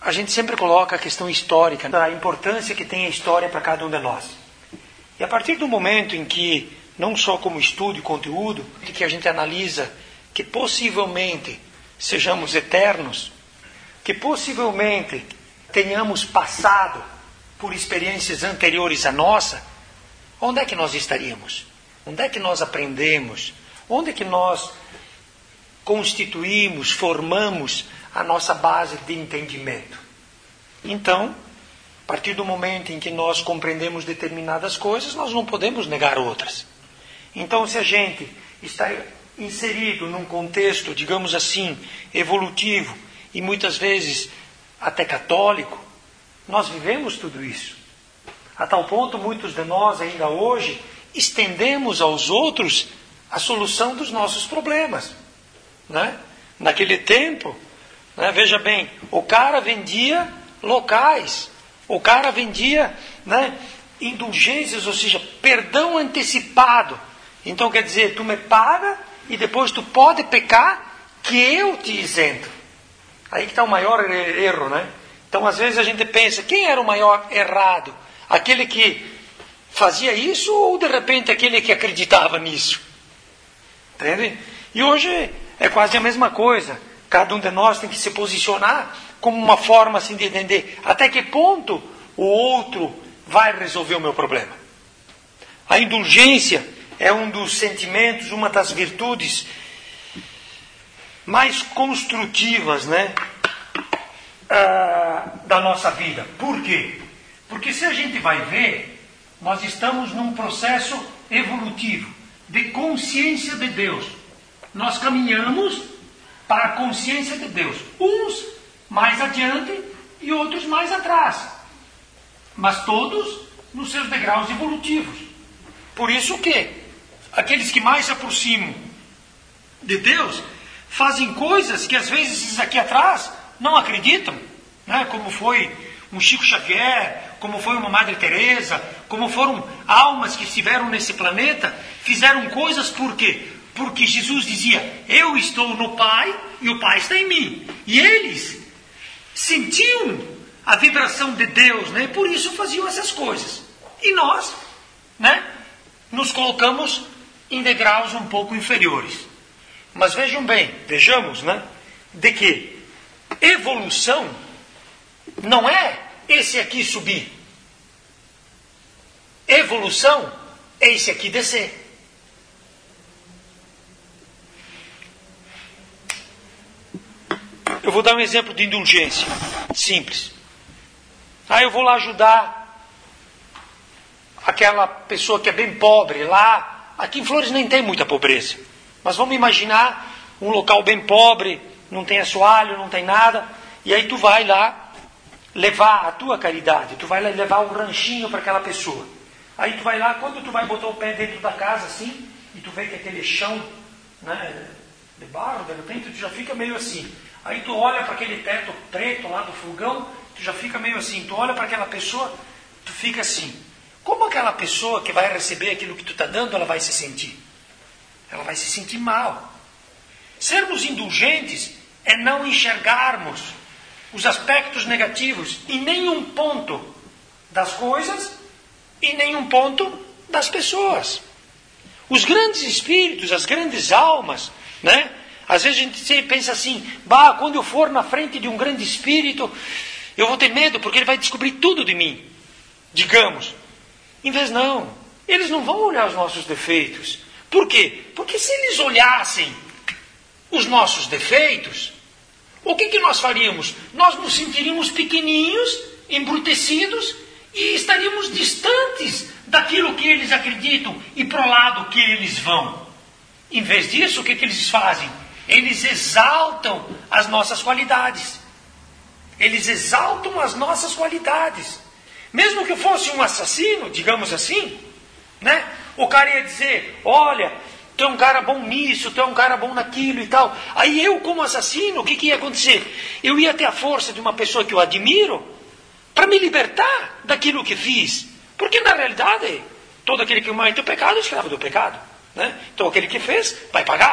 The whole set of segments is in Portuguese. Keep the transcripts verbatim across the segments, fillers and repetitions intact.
a gente sempre coloca a questão histórica, a importância que tem a história para cada um de nós. E a partir do momento em que, não só como estudo e conteúdo, que a gente analisa que possivelmente sejamos eternos, que possivelmente tenhamos passado por experiências anteriores à nossa, onde é que nós estaríamos? Onde é que nós aprendemos? Onde é que nós constituímos, formamos a nossa base de entendimento? Então, a partir do momento em que nós compreendemos determinadas coisas, nós não podemos negar outras. Então, se a gente está inserido num contexto, digamos assim, evolutivo, e muitas vezes até católico, nós vivemos tudo isso. A tal ponto, muitos de nós ainda hoje estendemos aos outros a solução dos nossos problemas. Né? Naquele tempo, né, veja bem, o cara vendia locais, o cara vendia, né, indulgências, ou seja, perdão antecipado. Então quer dizer, tu me paga e depois tu pode pecar que eu te isento. Aí que está o maior erro, né? Então às vezes a gente pensa, quem era o maior errado? Aquele que fazia isso ou de repente aquele que acreditava nisso? Entende? E hoje é quase a mesma coisa. Cada um de nós tem que se posicionar como uma forma assim de entender até que ponto o outro vai resolver o meu problema. A indulgência é um dos sentimentos, uma das virtudes mais construtivas, né, uh, da nossa vida. Por quê? Porque se a gente vai ver, nós estamos num processo evolutivo de consciência de Deus. Nós caminhamos para a consciência de Deus. Uns mais adiante e outros mais atrás. Mas todos nos seus degraus evolutivos. Por isso que aqueles que mais se aproximam de Deus fazem coisas que às vezes esses aqui atrás não acreditam. Né? Como foi um Chico Xavier, como foi uma Madre Teresa, como foram almas que estiveram nesse planeta, fizeram coisas por quê? Porque Jesus dizia, eu estou no Pai e o Pai está em mim. E eles sentiam a vibração de Deus, né? Por isso faziam essas coisas. E nós, né, nos colocamos em degraus um pouco inferiores. Mas vejam bem, vejamos, né, de que evolução não é esse aqui subir. Evolução é esse aqui descer. Eu vou dar um exemplo de indulgência, simples. Ah, eu vou lá ajudar aquela pessoa que é bem pobre lá. Aqui em Flores nem tem muita pobreza. Mas vamos imaginar um local bem pobre, não tem assoalho, não tem nada. E aí tu vai lá levar a tua caridade. Tu vai lá levar um ranchinho para aquela pessoa. Aí tu vai lá, quando tu vai botar o pé dentro da casa assim, e tu vê que aquele chão, né, de barro, de repente tu já fica meio assim. Aí tu olha para aquele teto preto lá do fogão, tu já fica meio assim. Tu olha para aquela pessoa, tu fica assim. Como aquela pessoa que vai receber aquilo que tu está dando, ela vai se sentir? Ela vai se sentir mal. Sermos indulgentes é não enxergarmos os aspectos negativos em nenhum ponto das coisas e nenhum ponto das pessoas. Os grandes espíritos, as grandes almas, né? Às vezes a gente pensa assim, bah, quando eu for na frente de um grande espírito, eu vou ter medo, porque ele vai descobrir tudo de mim. Digamos. Em vez não, eles não vão olhar os nossos defeitos. Por quê? Porque se eles olhassem os nossos defeitos, o que, que nós faríamos? Nós nos sentiríamos pequeninhos, embrutecidos, e estaríamos distantes daquilo que eles acreditam e para o lado que eles vão. Em vez disso, o que, que eles fazem? Eles exaltam as nossas qualidades. Eles exaltam as nossas qualidades. Mesmo que fosse um assassino, digamos assim, né? O cara ia dizer, olha, tu é um cara bom nisso, tu é um cara bom naquilo e tal. Aí eu, como assassino, o que, que ia acontecer? Eu ia ter a força de uma pessoa que eu admiro para me libertar daquilo que fiz. Porque na realidade, todo aquele que comete o pecado é escravo do pecado. Né? Então aquele que fez, vai pagar.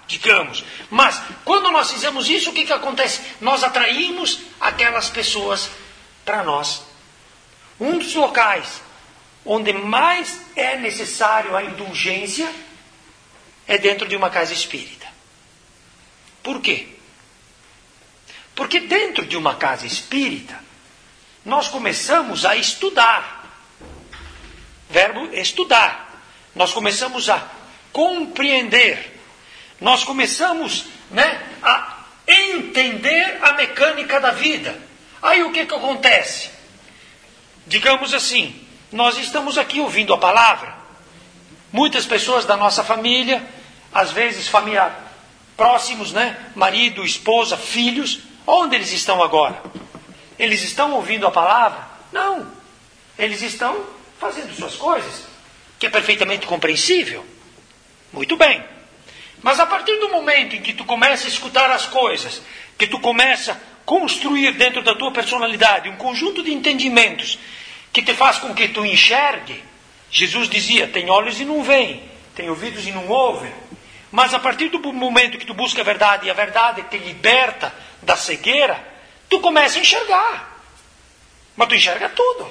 digamos. Mas, quando nós fizemos isso, o que, que acontece? Nós atraímos aquelas pessoas para nós. Um dos locais onde mais é necessário a indulgência é dentro de uma casa espírita. Por quê? Porque dentro de uma casa espírita, nós começamos a estudar. Verbo estudar. Nós começamos a compreender. Nós começamos, né, a entender a mecânica da vida. Aí o que, que acontece? Digamos assim, nós estamos aqui ouvindo a palavra. Muitas pessoas da nossa família, às vezes família próximos, né? Marido, esposa, filhos, onde eles estão agora? Eles estão ouvindo a palavra? Não. Eles estão fazendo suas coisas, que é perfeitamente compreensível. Muito bem. Mas a partir do momento em que tu começa a escutar as coisas, que tu começa a construir dentro da tua personalidade um conjunto de entendimentos que te faz com que tu enxergue. Jesus dizia, tem olhos e não veem, tem ouvidos e não ouvem. Mas a partir do momento que tu busca a verdade e a verdade te liberta da cegueira, tu começa a enxergar. Mas tu enxerga tudo.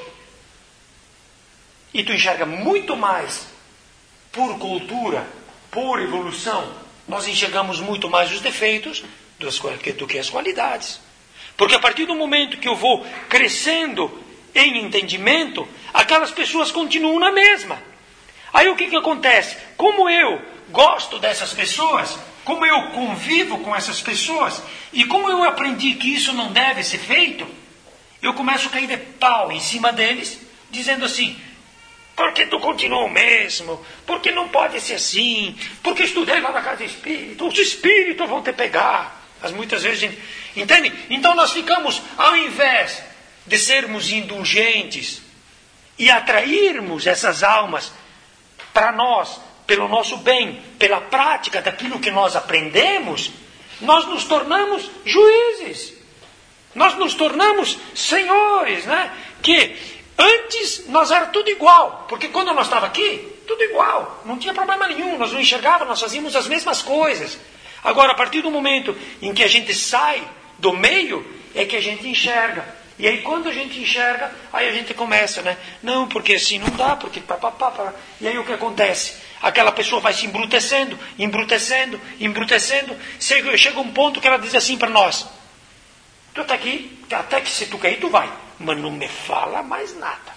E tu enxerga muito mais por cultura, por evolução. Nós enxergamos muito mais os defeitos do que as qualidades. Porque a partir do momento que eu vou crescendo em entendimento, aquelas pessoas continuam na mesma. Aí o que, que acontece? Como eu gosto dessas pessoas, como eu convivo com essas pessoas, e como eu aprendi que isso não deve ser feito, eu começo a cair de pau em cima deles, dizendo assim, por que tu continua o mesmo? Por que não pode ser assim? Porque estudei lá na casa espírita, os espíritos vão te pegar. Mas muitas vezes, gente, entende? Então nós ficamos, ao invés de sermos indulgentes e atrairmos essas almas para nós, pelo nosso bem, pela prática daquilo que nós aprendemos, nós nos tornamos juízes. Nós nos tornamos senhores, né? Que antes nós era tudo igual, porque quando nós estávamos aqui, tudo igual, não tinha problema nenhum, nós não enxergávamos, nós fazíamos as mesmas coisas. Agora, a partir do momento em que a gente sai do meio, é que a gente enxerga. E aí quando a gente enxerga, aí a gente começa, né? Não, porque assim não dá, porque pá, pá, pá, pá. E aí o que acontece? Aquela pessoa vai se embrutecendo, embrutecendo, embrutecendo. Chega, chega um ponto que ela diz assim para nós, tu está aqui, até que se tu cair, tu vai. Mas não me fala mais nada.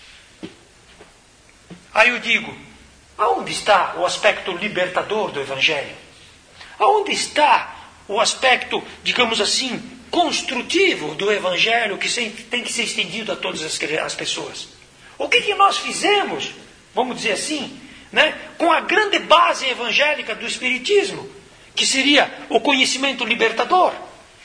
Aí eu digo, aonde está o aspecto libertador do Evangelho? Aonde está o aspecto, digamos assim, construtivo do Evangelho que tem que ser estendido a todas as, as pessoas? O que, que nós fizemos, vamos dizer assim, né, com a grande base evangélica do Espiritismo, que seria o conhecimento libertador?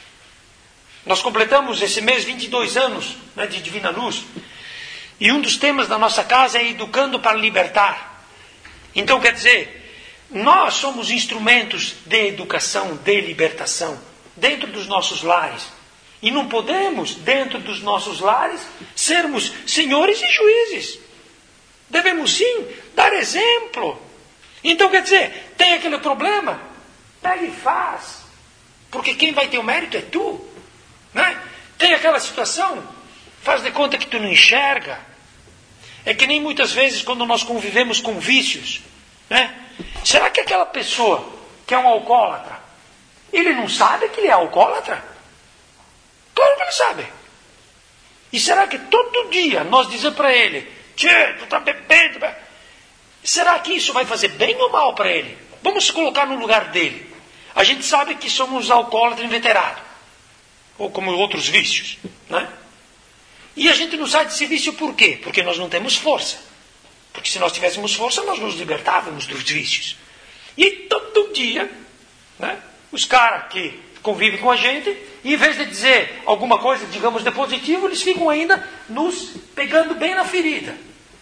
Nós completamos esse mês vinte e dois anos, né, de Divina Luz. E um dos temas da nossa casa é Educando para Libertar. Então, quer dizer, nós somos instrumentos de educação, de libertação, dentro dos nossos lares. E não podemos, dentro dos nossos lares, sermos senhores e juízes. Devemos sim dar exemplo. Então, quer dizer, tem aquele problema? Pega e faz. Porque quem vai ter o mérito é tu. Né? Tem aquela situação, faz de conta que tu não enxerga. É que nem muitas vezes quando nós convivemos com vícios, né? Será que aquela pessoa que é um alcoólatra, ele não sabe que ele é alcoólatra? Claro que ele sabe. E será que todo dia nós dizemos para ele, tchê, tu está bebendo, será que isso vai fazer bem ou mal para ele? Vamos se colocar no lugar dele. A gente sabe que somos alcoólatras inveterados, ou como outros vícios, né? E a gente não sai desse vício por quê? Porque nós não temos força. Porque se nós tivéssemos força, nós nos libertávamos dos vícios. E todo dia, né, os caras que convivem com a gente, em vez de dizer alguma coisa, digamos, de positivo, eles ficam ainda nos pegando bem na ferida.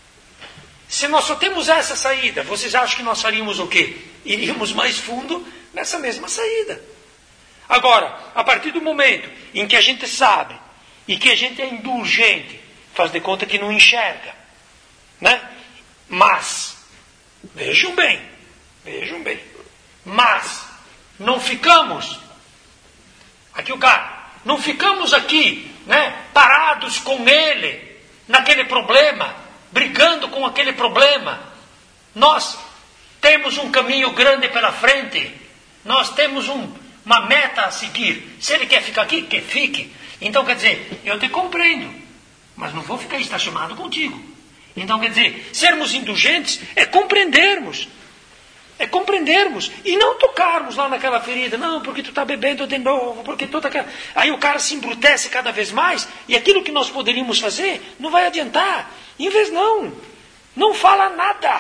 Se nós só temos essa saída, vocês acham que nós faríamos o quê? Iríamos mais fundo nessa mesma saída. Agora, a partir do momento em que a gente sabe e que a gente é indulgente, faz de conta que não enxerga, né? Mas, vejam bem, vejam bem, mas não ficamos, aqui o cara, não ficamos aqui, né, parados com ele, naquele problema, brigando com aquele problema. Nós temos um caminho grande pela frente, nós temos um, uma meta a seguir. Se ele quer ficar aqui, que fique. Então, quer dizer, eu te compreendo, mas não vou ficar estacionado contigo. Então, quer dizer, sermos indulgentes é compreendermos. É compreendermos e não tocarmos lá naquela ferida. Não, porque tu está bebendo de novo, porque toda aquela... Aí o cara se embrutece cada vez mais e aquilo que nós poderíamos fazer não vai adiantar. Em vez não, não fala nada.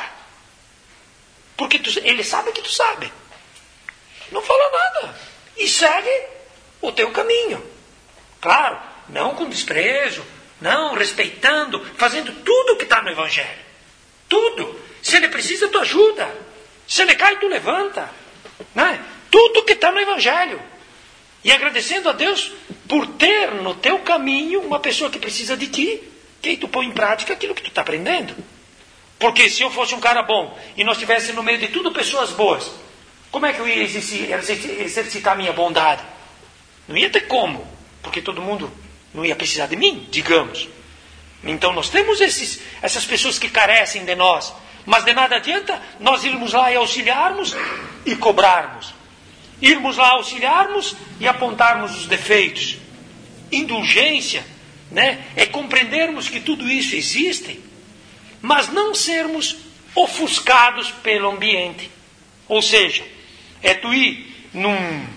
Porque tu... ele sabe que tu sabe. Não fala nada. E segue o teu caminho. Claro, não com desprezo, não, respeitando, fazendo tudo o que está no Evangelho. Tudo. Se ele precisa, tu ajuda. Se ele cai, tu levanta. Né? Tudo que está no Evangelho. E agradecendo a Deus por ter no teu caminho uma pessoa que precisa de ti, que aí tu põe em prática aquilo que tu está aprendendo. Porque se eu fosse um cara bom e nós estivéssemos no meio de tudo pessoas boas, como é que eu ia exercitar a minha bondade? Não ia ter como, porque todo mundo não ia precisar de mim, digamos. Então nós temos esses, essas pessoas que carecem de nós. Mas de nada adianta nós irmos lá e auxiliarmos e cobrarmos. Irmos lá auxiliarmos e apontarmos os defeitos. Indulgência, né, é compreendermos que tudo isso existe, mas não sermos ofuscados pelo ambiente. Ou seja, é tu ir num,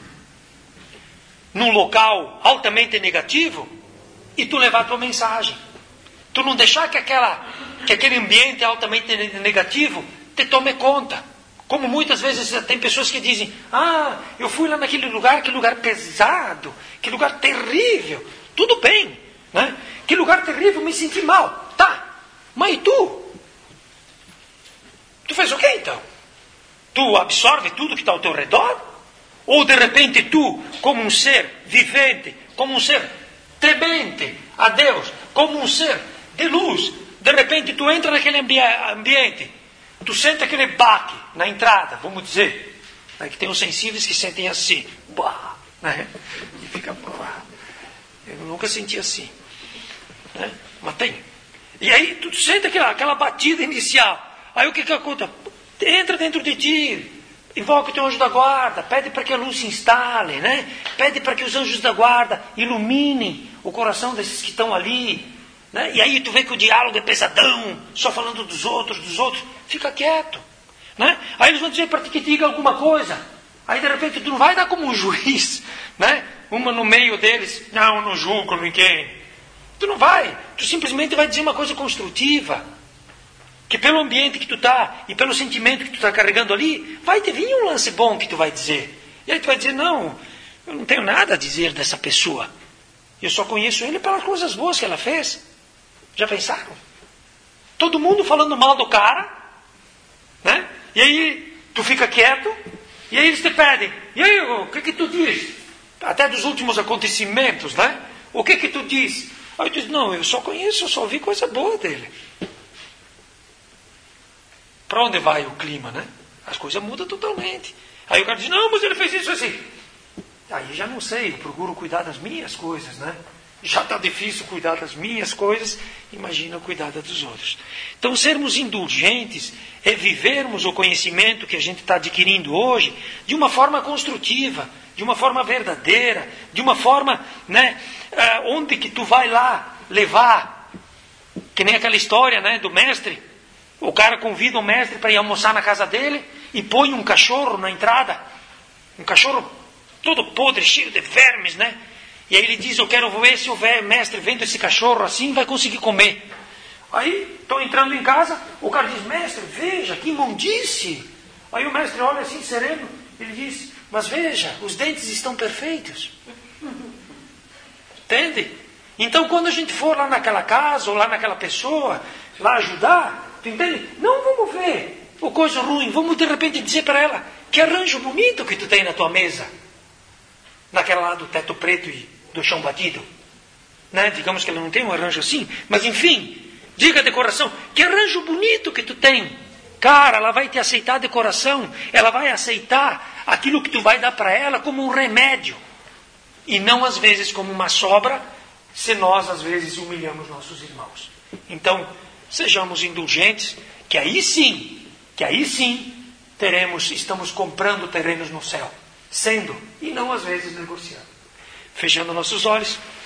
num local altamente negativo e tu levar a tua mensagem. Tu não deixar que, aquela, que aquele ambiente altamente negativo te tome conta. Como muitas vezes tem pessoas que dizem, ah, eu fui lá naquele lugar, que lugar pesado, que lugar terrível. Tudo bem, né? Que lugar terrível, me senti mal. Tá, mas e tu? Tu fez o quê então? Tu absorve tudo que está ao teu redor? Ou de repente tu, como um ser vivente, como um ser temente a Deus, como um ser de luz, de repente tu entra naquele ambi- ambiente, tu sente aquele baque na entrada, vamos dizer, né, que tem os sensíveis que sentem assim, bah, né, e fica, bah, eu nunca senti assim, né, mas tem. E aí tu sente aquela, aquela batida inicial, aí o que que acontece? Entra dentro de ti, invoca o teu anjo da guarda, pede para que a luz se instale, né, pede para que os anjos da guarda iluminem o coração desses que estão ali. Né? E aí tu vê que o diálogo é pesadão, só falando dos outros, dos outros, fica quieto. Né? Aí eles vão dizer para ti que diga alguma coisa. Aí de repente tu não vai dar como um juiz, né? Uma no meio deles, não, eu não julgo ninguém. Tu não vai, tu simplesmente vai dizer uma coisa construtiva. Que pelo ambiente que tu está e pelo sentimento que tu está carregando ali, vai te vir um lance bom que tu vai dizer. E aí tu vai dizer, não, eu não tenho nada a dizer dessa pessoa. Eu só conheço ele pelas coisas boas que ela fez. Já pensaram? Todo mundo falando mal do cara, né? E aí tu fica quieto, e aí eles te pedem, e aí o que que tu diz? Até dos últimos acontecimentos, né? O que que tu diz? Aí tu diz, não, eu só conheço, eu só ouvi coisa boa dele. Para onde vai o clima, né? As coisas mudam totalmente. Aí o cara diz, não, mas ele fez isso assim. Aí já não sei, eu procuro cuidar das minhas coisas, né? Já está difícil cuidar das minhas coisas, imagina cuidar das dos outros. Então, sermos indulgentes é vivermos o conhecimento que a gente está adquirindo hoje de uma forma construtiva, de uma forma verdadeira, de uma forma, né, onde que tu vai lá levar, que nem aquela história, né, do mestre. O cara convida o mestre para ir almoçar na casa dele e põe um cachorro na entrada, um cachorro todo podre, cheio de vermes, né? E aí ele diz, eu quero ver se o mestre vendo esse cachorro assim vai conseguir comer. Aí, estou entrando em casa, o cara diz, mestre, veja, que imundície. Aí o mestre olha assim, sereno, ele diz, mas veja, os dentes estão perfeitos. Entende? Então, quando a gente for lá naquela casa, ou lá naquela pessoa, lá ajudar, tu entende? Não vamos ver o coisa ruim, vamos de repente dizer para ela, que arranjo bonito que tu tem na tua mesa. Naquela lá do teto preto e do chão batido, né? Digamos que ela não tem um arranjo assim, mas enfim, diga de coração, que arranjo bonito que tu tem. Cara, ela vai te aceitar de coração, ela vai aceitar aquilo que tu vai dar para ela como um remédio, e não às vezes como uma sobra, se nós às vezes humilhamos nossos irmãos. Então, sejamos indulgentes, que aí sim, que aí sim, teremos, estamos comprando terrenos no céu, sendo, e não às vezes negociando. Fechando nossos olhos,